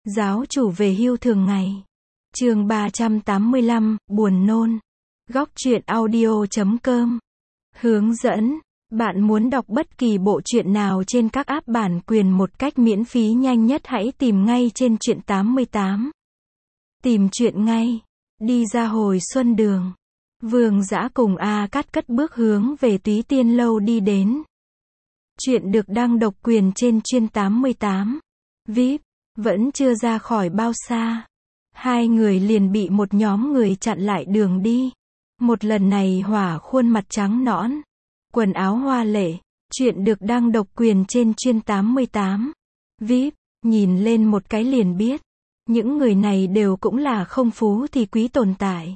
Giáo chủ về hưu thường ngày. Chương 385, buồn nôn. Góc truyện audio.com. Hướng dẫn. Bạn muốn đọc bất kỳ bộ truyện nào trên các app bản quyền một cách miễn phí nhanh nhất, hãy tìm ngay trên truyện 88. Tìm truyện ngay. Đi ra hồi xuân đường. Vương Dã cùng A Cát cất bước hướng về Túy Tiên Lâu đi đến. Truyện được đăng độc quyền trên truyện 88. VIP. Vẫn chưa ra khỏi bao xa, hai người liền bị một nhóm người chặn lại đường đi. Một lần này hỏa khuôn mặt trắng nõn, quần áo hoa lệ. Truyện được đăng độc quyền trên truyện 88. VIP. Nhìn lên một cái liền biết, những người này đều cũng là không phú thì quý tồn tại.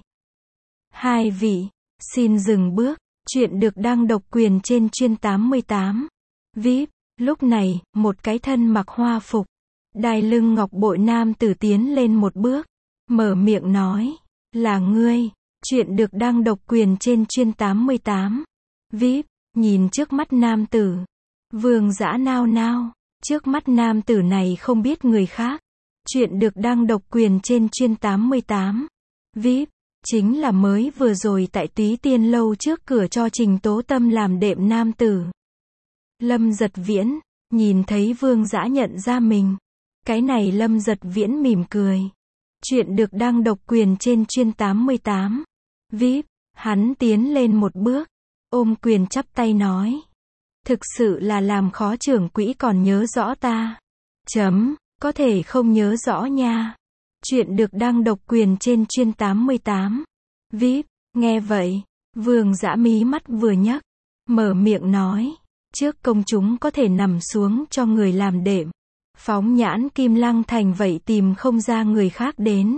Hai vị, xin dừng bước. Truyện được đăng độc quyền trên truyện 88. VIP. Lúc này, một cái thân mặc hoa phục, đai lưng ngọc bội nam tử tiến lên một bước, mở miệng nói, là ngươi. Truyện được đăng độc quyền trên truyện 88. VIP. Nhìn trước mắt nam tử, Vương Dã nao nao, trước mắt nam tử này không biết người khác. Truyện được đăng độc quyền trên truyện 88. VIP. Chính là mới vừa rồi tại Túy Tiên Lâu trước cửa cho Trình Tố Tâm làm đệm nam tử. Lâm Giật Viễn. Nhìn thấy Vương Dã nhận ra mình, cái này Lâm Giật Viễn mỉm cười. Truyện được đăng độc quyền trên truyện 88. VIP. Hắn tiến lên một bước, ôm quyền chắp tay nói, thực sự là làm khó trưởng quỹ còn nhớ rõ ta. Có thể không nhớ rõ nha. Truyện được đăng độc quyền trên truyện 88. VIP. Nghe vậy, Vương Dã mí mắt vừa nhấc, mở miệng nói, trước công chúng có thể nằm xuống cho người làm đệm. Phóng nhãn Kim Lăng Thành vậy tìm không ra người khác đến.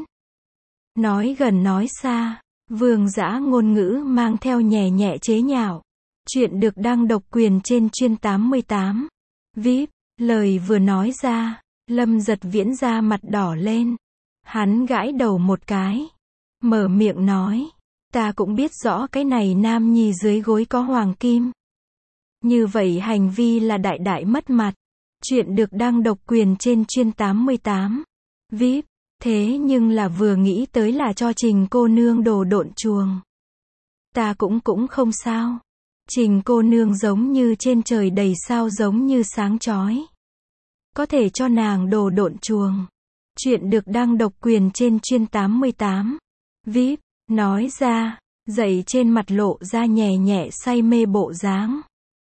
Nói gần nói xa, Vương Dã ngôn ngữ mang theo nhẹ nhẹ chế nhạo. Truyện được đăng độc quyền trên truyện 88. VIP. Lời vừa nói ra, Lâm Giật Viễn ra mặt đỏ lên. Hắn gãi đầu một cái, mở miệng nói, ta cũng biết rõ cái này nam nhi dưới gối có hoàng kim. Như vậy hành vi là đại đại mất mặt. Truyện được đăng độc quyền trên truyện 88. VIP. Thế nhưng là vừa nghĩ tới là cho Trình cô nương đồ độn chuồng. Ta cũng không sao. Trình cô nương giống như trên trời đầy sao, giống như sáng chói. Có thể cho nàng đồ độn chuồng. Truyện được đăng độc quyền trên truyện 88. VIP. Nói ra, dậy trên mặt lộ ra nhẹ nhẹ say mê bộ dáng.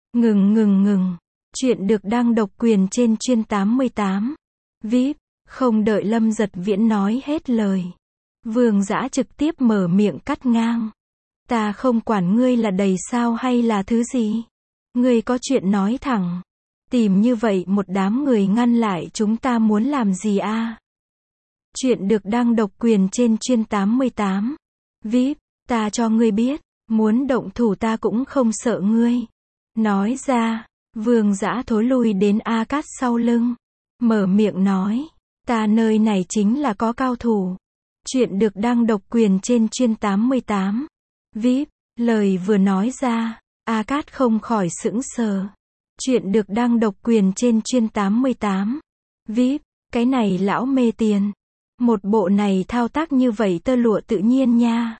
Ngừng. Truyện được đăng độc quyền trên truyện 88. VIP. Không đợi Lâm Giật Viễn nói hết lời, Vương Dã trực tiếp mở miệng cắt ngang. Ta không quản ngươi là đầy sao hay là thứ gì. Ngươi có chuyện nói thẳng. Tìm như vậy một đám người ngăn lại chúng ta muốn làm gì a? Truyện được đăng độc quyền trên truyện 88. VIP. Ta cho ngươi biết, muốn động thủ ta cũng không sợ ngươi. Nói ra, Vương Dã thối lui đến A Cát sau lưng, mở miệng nói, ta nơi này chính là có cao thủ. Truyện được đăng độc quyền trên truyện 88. VIP. Lời vừa nói ra, A Cát không khỏi sững sờ. Truyện được đăng độc quyền trên truyện 88. VIP. Cái này lão mê tiền. Một bộ này thao tác như vậy tơ lụa tự nhiên nha.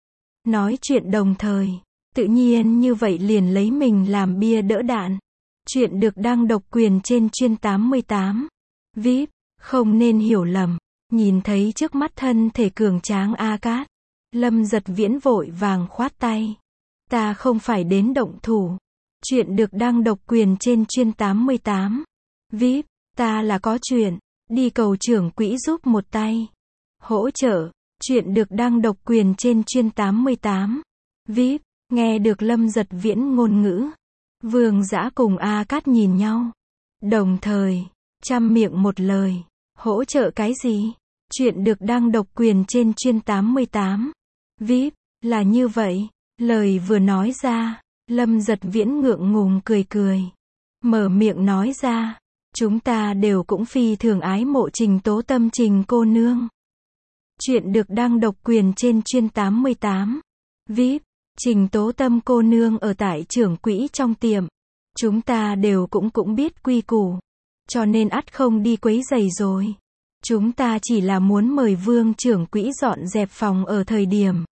Nói chuyện đồng thời, tự nhiên như vậy liền lấy mình làm bia đỡ đạn. Truyện được đăng độc quyền trên truyện 88. VIP. Không nên hiểu lầm. Nhìn thấy trước mắt thân thể cường tráng A Cát, Lâm Giật Viễn vội vàng khoát tay. Ta không phải đến động thủ. Truyện được đăng độc quyền trên truyện 88. VIP. Ta là có chuyện, đi cầu trưởng quỹ giúp một tay. Hỗ trợ. Truyện được đăng độc quyền trên truyện 88. VIP. Nghe được Lâm Giật Viễn ngôn ngữ, Vương Dã cùng A Cát nhìn nhau, đồng thời chăm miệng một lời, hỗ trợ cái gì? Truyện được đăng độc quyền trên truyện 88. VIP. Là như vậy. Lời vừa nói ra, Lâm Giật Viễn ngượng ngùng cười, mở miệng nói ra, chúng ta đều cũng phi thường ái mộ Trình Tố Tâm Trình cô nương. Truyện được đăng độc quyền trên truyện 88. VIP. Trình Tố Tâm cô nương ở tại trưởng quỹ trong tiệm, chúng ta đều cũng biết quy củ, cho nên ắt không đi quấy rầy rồi. Chúng ta chỉ là muốn mời Vương trưởng quỹ dọn dẹp phòng ở thời điểm.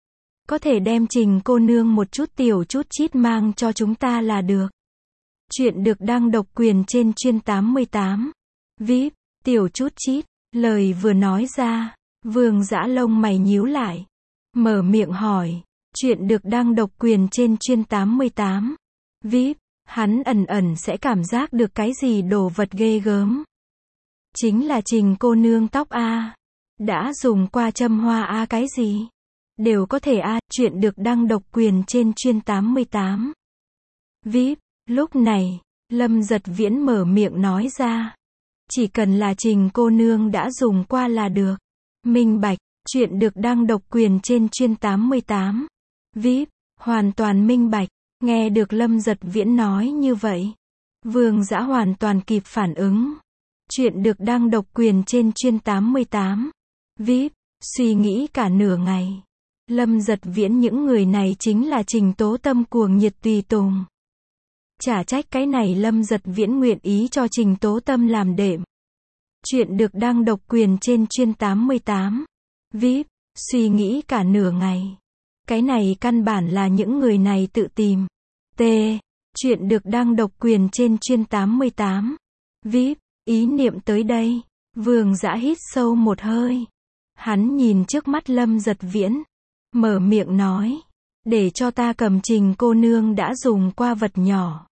Có thể đem Trình cô nương một chút tiểu chút chít mang cho chúng ta là được. Chuyện được đăng độc quyền trên chuyên 88. VIP, tiểu chút chít. Lời vừa nói ra, Vương Dã lông mày nhíu lại. Mở miệng hỏi. Chuyện được đăng độc quyền trên chuyên 88. VIP, hắn ẩn ẩn sẽ cảm giác được cái gì đồ vật ghê gớm. Chính là Trình cô nương tóc a. Đã dùng qua châm hoa a cái gì? Đều có thể a. Chuyện được đăng độc quyền trên chuyên 88. VIP, lúc này, Lâm Giật Viễn mở miệng nói ra. Chỉ cần là Trình cô nương đã dùng qua là được. Minh bạch, chuyện được đăng độc quyền trên chuyên 88. VIP, hoàn toàn minh bạch. Nghe được Lâm Giật Viễn nói như vậy, Vương Dã hoàn toàn kịp phản ứng. Chuyện được đăng độc quyền trên chuyên 88. VIP, suy nghĩ cả nửa ngày. Lâm Giật Viễn những người này chính là Trình Tố Tâm cuồng nhiệt tùy tùng. Chả trách cái này Lâm Giật Viễn nguyện ý cho Trình Tố Tâm làm đệm. Chuyện được đăng độc quyền trên chuyên 88. VIP, suy nghĩ cả nửa ngày. Cái này căn bản là những người này tự tìm. T. Chuyện được đăng độc quyền trên chuyên 88. VIP, ý niệm tới đây. Vương Dã hít sâu một hơi. Hắn nhìn trước mắt Lâm Giật Viễn. Mở miệng nói. Để cho ta cầm Trình cô nương đã dùng qua vật nhỏ.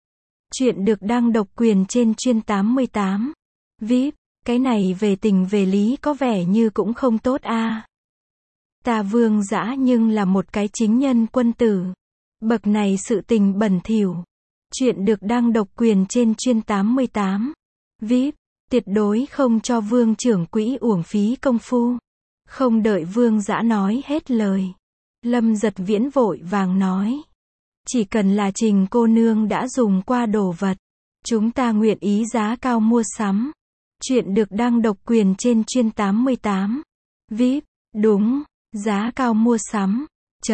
Chuyện được đăng độc quyền trên chuyên 88. VIP, cái này về tình về lý có vẻ như cũng không tốt a. Ta Vương Dã nhưng là một cái chính nhân quân tử. Bậc này sự tình bẩn thỉu. Chuyện được đăng độc quyền trên chuyên 88. VIP, tuyệt đối không cho Vương trưởng quỹ uổng phí công phu. Không đợi Vương Dã nói hết lời. Lâm Giật Viễn vội vàng nói. Chỉ cần là Trình cô nương đã dùng qua đồ vật. Chúng ta nguyện ý giá cao mua sắm. Chuyện được đăng độc quyền trên chuyên 88. VIP, đúng, giá cao mua sắm.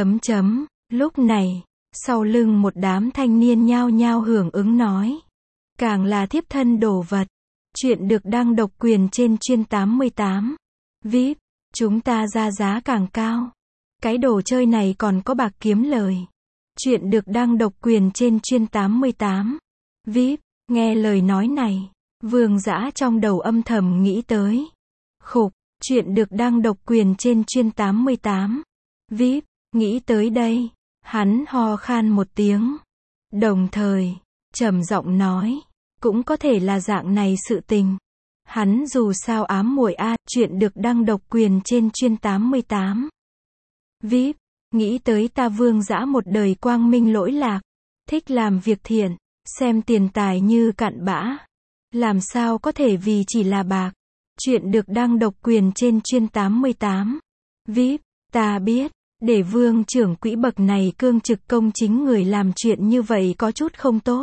Lúc này, sau lưng một đám thanh niên nhao nhao hưởng ứng nói. Càng là thiếp thân đồ vật. Chuyện được đăng độc quyền trên chuyên 88. VIP, chúng ta ra giá càng cao. Cái đồ chơi này còn có bạc kiếm lời. Chuyện được đăng độc quyền trên chuyên 88. VIP, nghe lời nói này, Vương Dã trong đầu âm thầm nghĩ tới. Khục, chuyện được đăng độc quyền trên chuyên 88. VIP, nghĩ tới đây, hắn ho khan một tiếng. Đồng thời, trầm giọng nói, cũng có thể là dạng này sự tình. Hắn dù sao ám muội a, chuyện được đăng độc quyền trên chuyên 88. VIP, nghĩ tới ta Vương Dã một đời quang minh lỗi lạc, thích làm việc thiện, xem tiền tài như cặn bã. Làm sao có thể vì chỉ là bạc. Chuyện được đăng độc quyền trên chuyên 88. VIP, ta biết, để Vương trưởng quỹ bậc này cương trực công chính người làm chuyện như vậy có chút không tốt.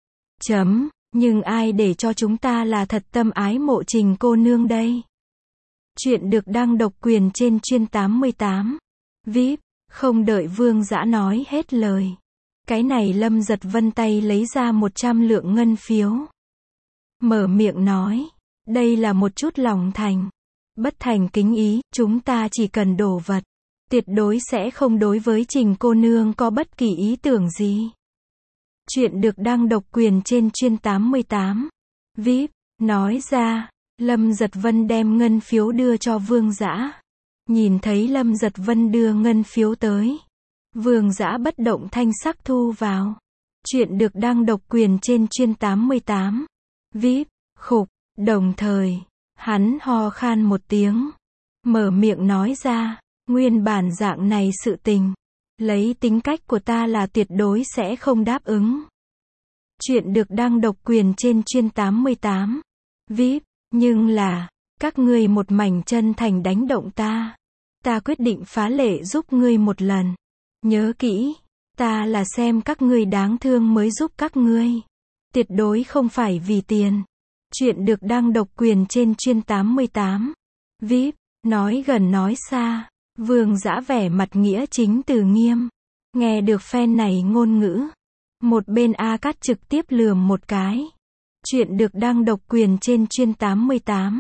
Nhưng ai để cho chúng ta là thật tâm ái mộ Trình cô nương đây. Chuyện được đăng độc quyền trên chuyên 88. VIP, không đợi Vương Dã nói hết lời. Cái này Lâm Giật Vân tay lấy ra 100 lượng ngân phiếu. Mở miệng nói, đây là một chút lòng thành. Bất thành kính ý, chúng ta chỉ cần đồ vật. Tuyệt đối sẽ không đối với Trình cô nương có bất kỳ ý tưởng gì. Chuyện được đăng độc quyền trên chuyên 88. VIP, nói ra, Lâm Giật Vân đem ngân phiếu đưa cho Vương Dã. Nhìn thấy Lâm Giật Vân đưa ngân phiếu tới. Vương Dã bất động thanh sắc thu vào. Chuyện được đăng độc quyền trên chuyên 88. VIP, khục, đồng thời, hắn ho khan một tiếng. Mở miệng nói ra, nguyên bản dạng này sự tình. Lấy tính cách của ta là tuyệt đối sẽ không đáp ứng. Chuyện được đăng độc quyền trên chuyên 88. VIP, nhưng là, các ngươi một mảnh chân thành đánh động ta. Ta quyết định phá lệ giúp ngươi một lần. Nhớ kỹ, ta là xem các ngươi đáng thương mới giúp các ngươi. Tuyệt đối không phải vì tiền. Chuyện được đăng độc quyền trên chuyên 88. VIP, nói gần nói xa. Vương Dã vẻ mặt nghĩa chính từ nghiêm. Nghe được phen này ngôn ngữ. Một bên A Cát trực tiếp lườm một cái. Chuyện được đăng độc quyền trên chuyên 88.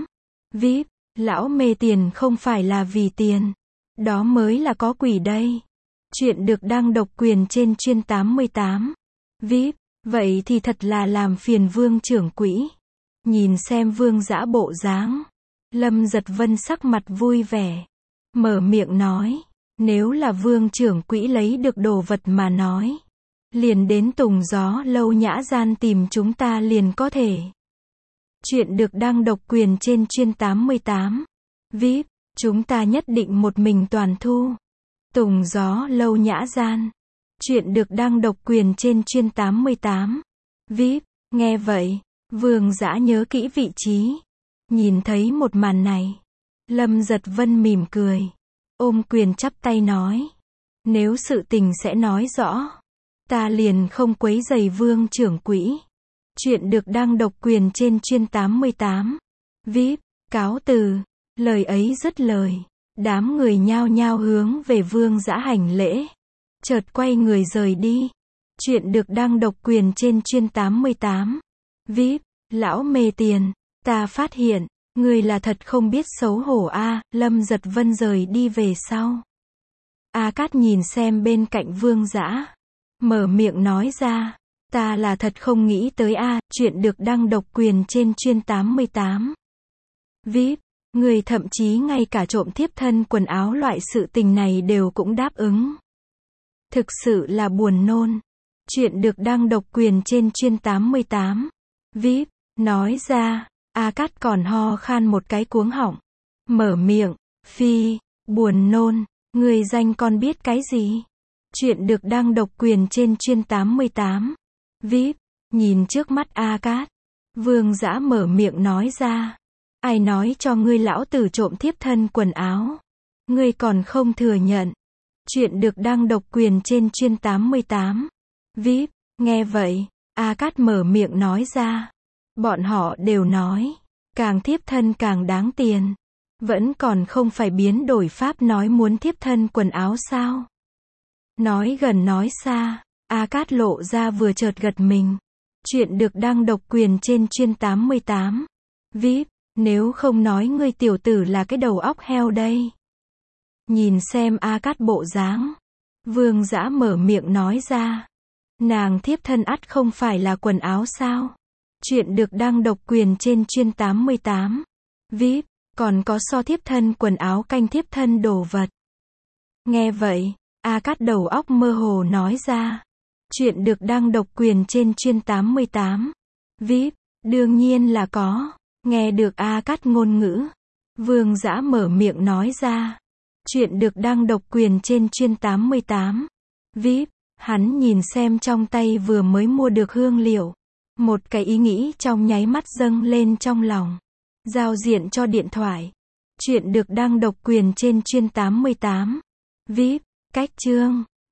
VIP, lão mê tiền không phải là vì tiền. Đó mới là có quỷ đây. Chuyện được đăng độc quyền trên chuyên 88. VIP, vậy thì thật là làm phiền Vương trưởng quỹ. Nhìn xem Vương Dã bộ dáng. Lâm Giật Vân sắc mặt vui vẻ. Mở miệng nói. Nếu là Vương trưởng quỹ lấy được đồ vật mà nói. Liền đến Tùng Gió Lâu Nhã Gian tìm chúng ta liền có thể. Chuyện được đăng độc quyền trên chuyên 88. VIP, chúng ta nhất định một mình toàn thu. Tùng Gió Lâu Nhã Gian. Chuyện được đăng độc quyền trên chuyên 88. VIP, nghe vậy, Vương Dã nhớ kỹ vị trí. Nhìn thấy một màn này, Lâm Giật Vân mỉm cười, ôm quyền chắp tay nói. Nếu sự tình sẽ nói rõ, ta liền không quấy rầy Vương trưởng quỹ. Chuyện được đăng độc quyền trên chuyên 88. VIP, cáo từ. Lời ấy dứt lời, đám người nhao nhao hướng về Vương Dã hành lễ, chợt quay người rời đi. Chuyện được đăng độc quyền trên chuyên 88. VIP, lão mê tiền, ta phát hiện, người là thật không biết xấu hổ a. Lâm Giật Vân rời đi về sau. A Cát nhìn xem bên cạnh Vương Dã, mở miệng nói ra, ta là thật không nghĩ tới a. Chuyện được đăng độc quyền trên chuyên 88. VIP, người thậm chí ngay cả trộm thiếp thân quần áo loại sự tình này đều cũng đáp ứng. Thực sự là buồn nôn. Chuyện được đăng độc quyền trên chuyên 88. VIP, nói ra, A Cát còn ho khan một cái cuống họng. Mở miệng, phi, buồn nôn, người danh con biết cái gì? Chuyện được đăng độc quyền trên chuyên 88. VIP, nhìn trước mắt A Cát. Vương Dã mở miệng nói ra. Ai nói cho ngươi lão tử trộm thiếp thân quần áo? Ngươi còn không thừa nhận. Chuyện được đăng độc quyền trên chuyên 88. VIP, nghe vậy, A Cát mở miệng nói ra. Bọn họ đều nói, càng thiếp thân càng đáng tiền. Vẫn còn không phải biến đổi pháp nói muốn thiếp thân quần áo sao? Nói gần nói xa, A Cát lộ ra vừa chợt gật mình. Chuyện được đăng độc quyền trên chuyên 88. VIP, nếu không nói ngươi tiểu tử là cái đầu óc heo đây. Nhìn xem A Cát bộ dáng, Vương Dã mở miệng nói ra. Nàng thiếp thân ắt không phải là quần áo sao? Chuyện được đăng độc quyền trên chuyên 88. VIP, còn có so thiếp thân quần áo canh thiếp thân đồ vật. Nghe vậy, A Cát đầu óc mơ hồ nói ra. Chuyện được đăng độc quyền trên chuyên 88. VIP, đương nhiên là có. Nghe được A Cát ngôn ngữ, Vương Dã mở miệng nói ra. Chuyện được đăng độc quyền trên chuyên 88. VIP, hắn nhìn xem trong tay vừa mới mua được hương liệu. Một cái ý nghĩ trong nháy mắt dâng lên trong lòng. Giao diện cho điện thoại. Chuyện được đăng độc quyền trên chuyên 88. VIP, cách chương.